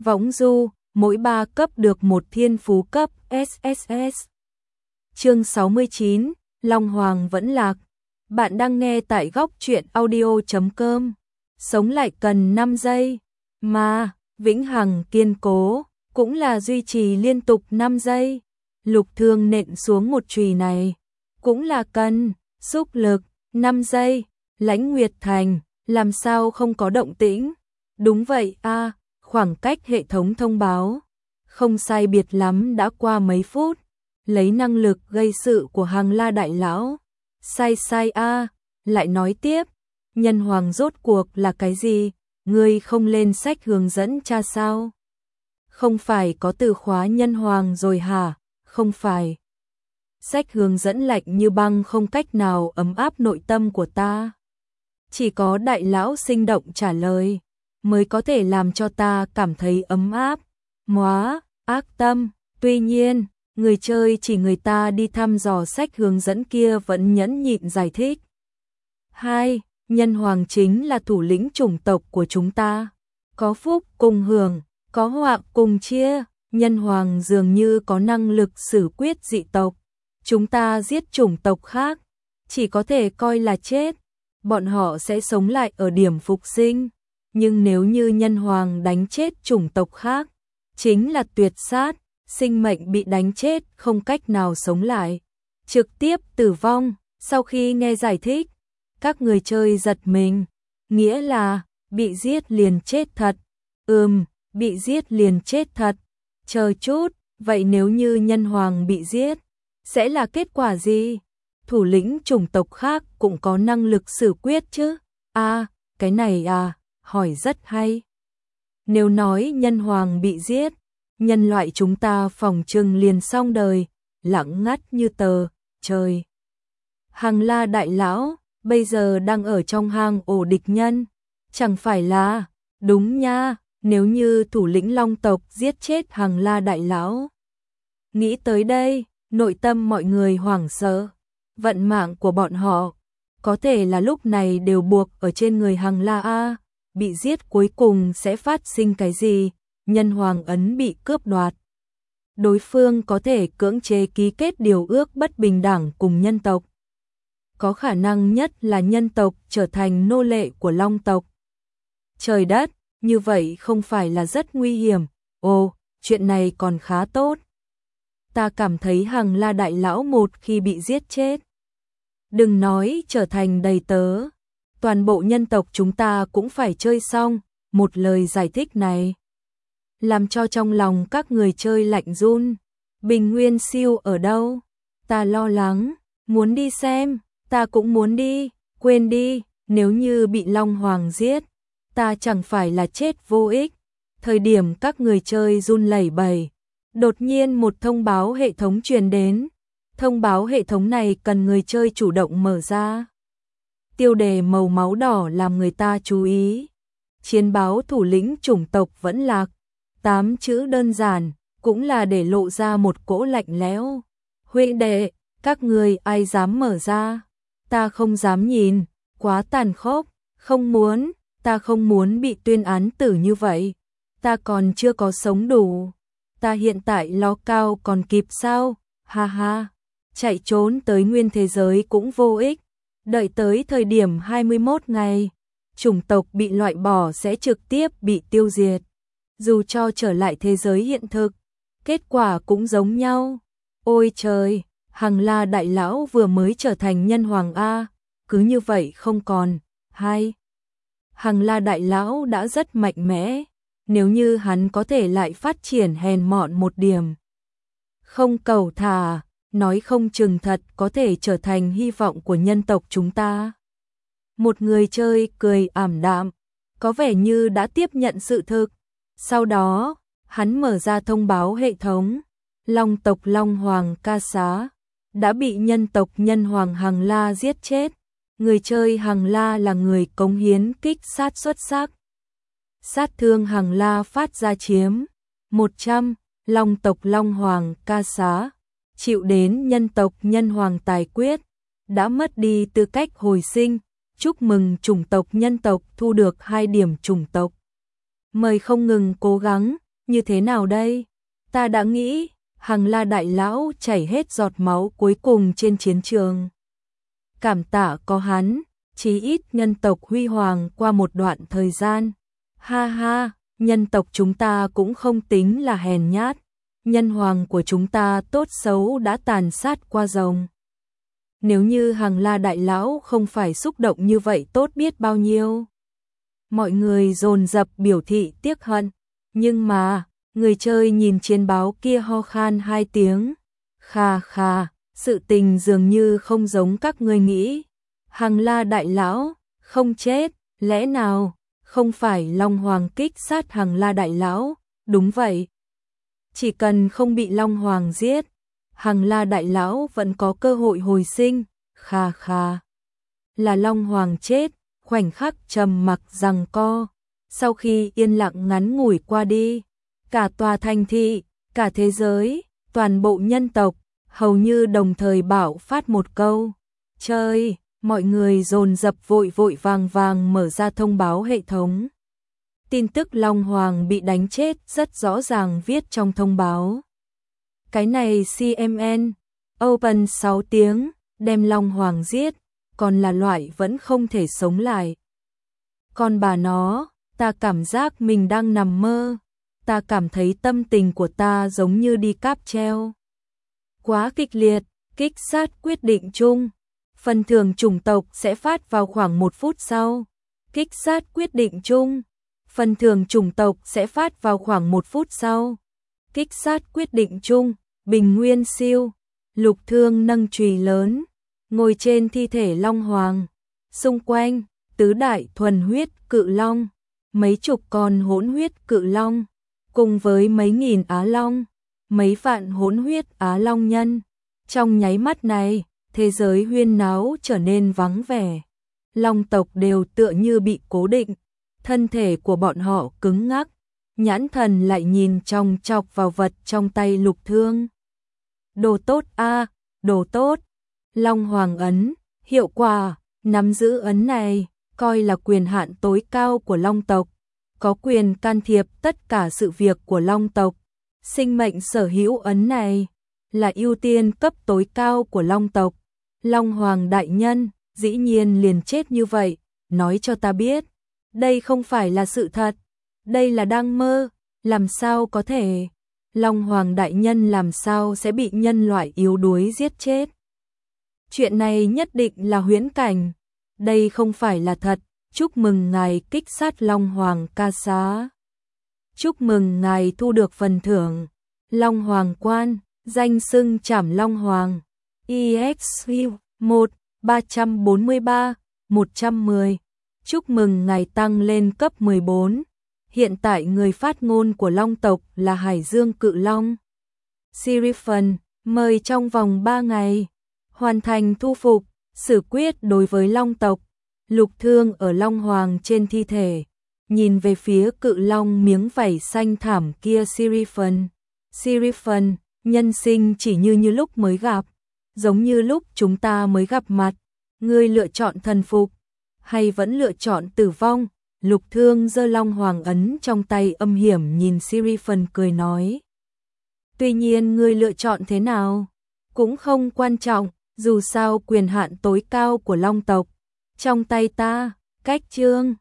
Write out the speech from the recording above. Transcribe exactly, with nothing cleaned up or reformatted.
Võng du, mỗi ba cấp được một thiên phú cấp ét ét ét. Chương sáu mươi chín, Long Hoàng vẫn lạc. Bạn đang nghe tại góc truyện audio chấm com. Sống lại cần năm giây, mà vĩnh hằng kiên cố cũng là duy trì liên tục năm giây. Lục Thương nện xuống một chùy này cũng là cần xúc lực năm giây. Lãnh Nguyệt Thành làm sao không có động tĩnh? Đúng vậy a, à, khoảng cách hệ thống thông báo không sai biệt lắm đã qua mấy phút. Lấy năng lực gây sự của Hàng La đại lão, sai sai a, à, lại nói tiếp, nhân hoàng rốt cuộc là cái gì? Ngươi không lên sách hướng dẫn tra sao? Không phải có từ khóa nhân hoàng rồi hả? Không phải. Sách hướng dẫn lạnh như băng không cách nào ấm áp nội tâm của ta. Chỉ có đại lão sinh động trả lời mới có thể làm cho ta cảm thấy ấm áp. Móa, ác tâm. Tuy nhiên, người chơi chỉ người ta đi thăm dò sách hướng dẫn kia vẫn nhẫn nhịn giải thích. Hai, nhân hoàng chính là thủ lĩnh chủng tộc của chúng ta. Có phúc cùng hưởng, có họa cùng chia. Nhân hoàng dường như có năng lực xử quyết dị tộc. Chúng ta giết chủng tộc khác, chỉ có thể coi là chết. Bọn họ sẽ sống lại ở điểm phục sinh. Nhưng nếu như nhân hoàng đánh chết chủng tộc khác, chính là tuyệt sát, sinh mệnh bị đánh chết không cách nào sống lại, trực tiếp tử vong. Sau khi nghe giải thích, các người chơi giật mình, nghĩa là bị giết liền chết thật. Ừm, bị giết liền chết thật. Chờ chút, vậy nếu như nhân hoàng bị giết, sẽ là kết quả gì? Thủ lĩnh chủng tộc khác cũng có năng lực xử quyết chứ? À, cái này à, hỏi rất hay. Nếu nói nhân hoàng bị giết, nhân loại chúng ta phòng trừng liền xong đời, lặng ngắt như tờ, trời. Hàng La đại lão, bây giờ đang ở trong hang ổ địch nhân, chẳng phải là, đúng nha, nếu như thủ lĩnh Long tộc giết chết Hàng La đại lão. Nghĩ tới đây, nội tâm mọi người hoảng sợ, vận mạng của bọn họ, có thể là lúc này đều buộc ở trên người Hàng La a, bị giết cuối cùng sẽ phát sinh cái gì? Nhân hoàng ấn bị cướp đoạt. Đối phương có thể cưỡng chế ký kết điều ước bất bình đẳng cùng nhân tộc. Có khả năng nhất là nhân tộc trở thành nô lệ của Long tộc. Trời đất, như vậy không phải là rất nguy hiểm? Ồ, chuyện này còn khá tốt. Ta cảm thấy Hàng La đại lão một khi bị giết chết, đừng nói trở thành đầy tớ, toàn bộ nhân tộc chúng ta cũng phải chơi xong. Một lời giải thích này làm cho trong lòng các người chơi lạnh run. Bình Nguyên Siêu ở đâu? Ta lo lắng, muốn đi xem, ta cũng muốn đi. Quên đi, nếu như bị Long Hoàng giết, ta chẳng phải là chết vô ích. Thời điểm các người chơi run lẩy bẩy, đột nhiên một thông báo hệ thống truyền đến. Thông báo hệ thống này cần người chơi chủ động mở ra. Tiêu đề màu máu đỏ làm người ta chú ý. Chiến báo thủ lĩnh chủng tộc vẫn lạc. Tám chữ đơn giản, cũng là để lộ ra một cỗ lạnh lẽo. Huynh đệ, các người ai dám mở ra? Ta không dám nhìn, quá tàn khốc. Không muốn, ta không muốn bị tuyên án tử như vậy. Ta còn chưa có sống đủ. Ta hiện tại lo cao còn kịp sao? Ha ha, chạy trốn tới nguyên thế giới cũng vô ích. Đợi tới thời điểm hai mươi mốt ngày, chủng tộc bị loại bỏ sẽ trực tiếp bị tiêu diệt. Dù cho trở lại thế giới hiện thực, kết quả cũng giống nhau. Ôi trời, Hàng La đại lão vừa mới trở thành nhân hoàng a, cứ như vậy không còn. Hai, Hàng La đại lão đã rất mạnh mẽ, nếu như hắn có thể lại phát triển hèn mọn một điểm, không cầu thả, nói không chừng thật có thể trở thành hy vọng của nhân tộc chúng ta. Một người chơi cười ảm đạm, có vẻ như đã tiếp nhận sự thực. Sau đó, hắn mở ra thông báo hệ thống. Long tộc Long Hoàng Ca Xá đã bị nhân tộc nhân hoàng Hàng La giết chết. Người chơi Hàng La là người cống hiến kích sát xuất sắc. Sát thương Hàng La phát ra chiếm một trăm. Long tộc Long Hoàng Ca Xá chịu đến nhân tộc nhân hoàng tài quyết, đã mất đi tư cách hồi sinh. Chúc mừng chủng tộc nhân tộc thu được hai điểm chủng tộc. Mời không ngừng cố gắng, như thế nào đây? Ta đã nghĩ, Hằng La đại lão chảy hết giọt máu cuối cùng trên chiến trường. Cảm tạ có hắn, chí ít nhân tộc huy hoàng qua một đoạn thời gian. Ha ha, nhân tộc chúng ta cũng không tính là hèn nhát. Nhân hoàng của chúng ta tốt xấu đã tàn sát qua rồng. Nếu như Hằng La đại lão không phải xúc động như vậy tốt biết bao nhiêu. Mọi người dồn dập biểu thị tiếc hận, nhưng mà, người chơi nhìn chiến báo kia ho khan hai tiếng. Kha kha, sự tình dường như không giống các ngươi nghĩ. Hằng La đại lão, không chết, lẽ nào, không phải Long Hoàng kích sát Hằng La đại lão, đúng vậy. Chỉ cần không bị Long Hoàng giết, Hằng La đại lão vẫn có cơ hội hồi sinh. Kha kha, là Long Hoàng chết, khoảnh khắc trầm mặc giằng co. Sau khi yên lặng ngắn ngủi qua đi, cả tòa thành thị, cả thế giới, toàn bộ nhân tộc, hầu như đồng thời bảo phát một câu. Chơi, mọi người dồn dập vội vội vàng vàng mở ra thông báo hệ thống. Tin tức Long Hoàng bị đánh chết rất rõ ràng viết trong thông báo. Cái này xê em en, Open sáu tiếng, đem Long Hoàng giết, còn là loại vẫn không thể sống lại. Còn bà nó, ta cảm giác mình đang nằm mơ, ta cảm thấy tâm tình của ta giống như đi cáp treo. Quá kịch liệt, kích sát quyết định chung. Phần thưởng chủng tộc sẽ phát vào khoảng một phút sau. Kích sát quyết định chung. Phần thưởng chủng tộc sẽ phát vào khoảng một phút sau. Kích sát quyết định chung. Bình nguyên siêu. Lục Thương nâng chùy lớn, ngồi trên thi thể Long Hoàng. Xung quanh, tứ đại thuần huyết cự long, mấy chục con hỗn huyết cự long, cùng với mấy nghìn á long, mấy vạn hỗn huyết á long nhân. Trong nháy mắt này, thế giới huyên náo trở nên vắng vẻ. Long tộc đều tựa như bị cố định, thân thể của bọn họ cứng ngắc, nhãn thần lại nhìn chòng chọc vào vật trong tay Lục Thương. Đồ tốt a, à, đồ tốt. Long Hoàng ấn, hiệu quả, nắm giữ ấn này, coi là quyền hạn tối cao của Long tộc, có quyền can thiệp tất cả sự việc của Long tộc. Sinh mệnh sở hữu ấn này là ưu tiên cấp tối cao của Long tộc. Long Hoàng đại nhân, dĩ nhiên liền chết như vậy, nói cho ta biết, đây không phải là sự thật, đây là đang mơ, làm sao có thể? Long Hoàng đại nhân làm sao sẽ bị nhân loại yếu đuối giết chết? Chuyện này nhất định là huyễn cảnh, đây không phải là thật. Chúc mừng ngài kích sát Long Hoàng ca xá. Chúc mừng ngài thu được phần thưởng Long Hoàng quan, danh xưng Trảm Long Hoàng. e ích pê một ba trăm bốn mươi ba một trăm mười. Chúc mừng ngài tăng lên cấp mười bốn. Hiện tại người phát ngôn của Long tộc là Hải Dương Cự Long. Siriphon, mời trong vòng ba ngày hoàn thành thu phục, xử quyết đối với Long tộc. Lục Thương ở Long Hoàng trên thi thể, nhìn về phía cự long miếng vảy xanh thảm kia. Siriphon, Siriphon, nhân sinh chỉ như như lúc mới gặp, giống như lúc chúng ta mới gặp mặt, ngươi lựa chọn thần phục, hay vẫn lựa chọn tử vong? Lục Thương giơ Long Hoàng ấn trong tay âm hiểm nhìn Siriphon cười nói. Tuy nhiên ngươi lựa chọn thế nào, cũng không quan trọng, dù sao quyền hạn tối cao của Long tộc trong tay ta. Cách chương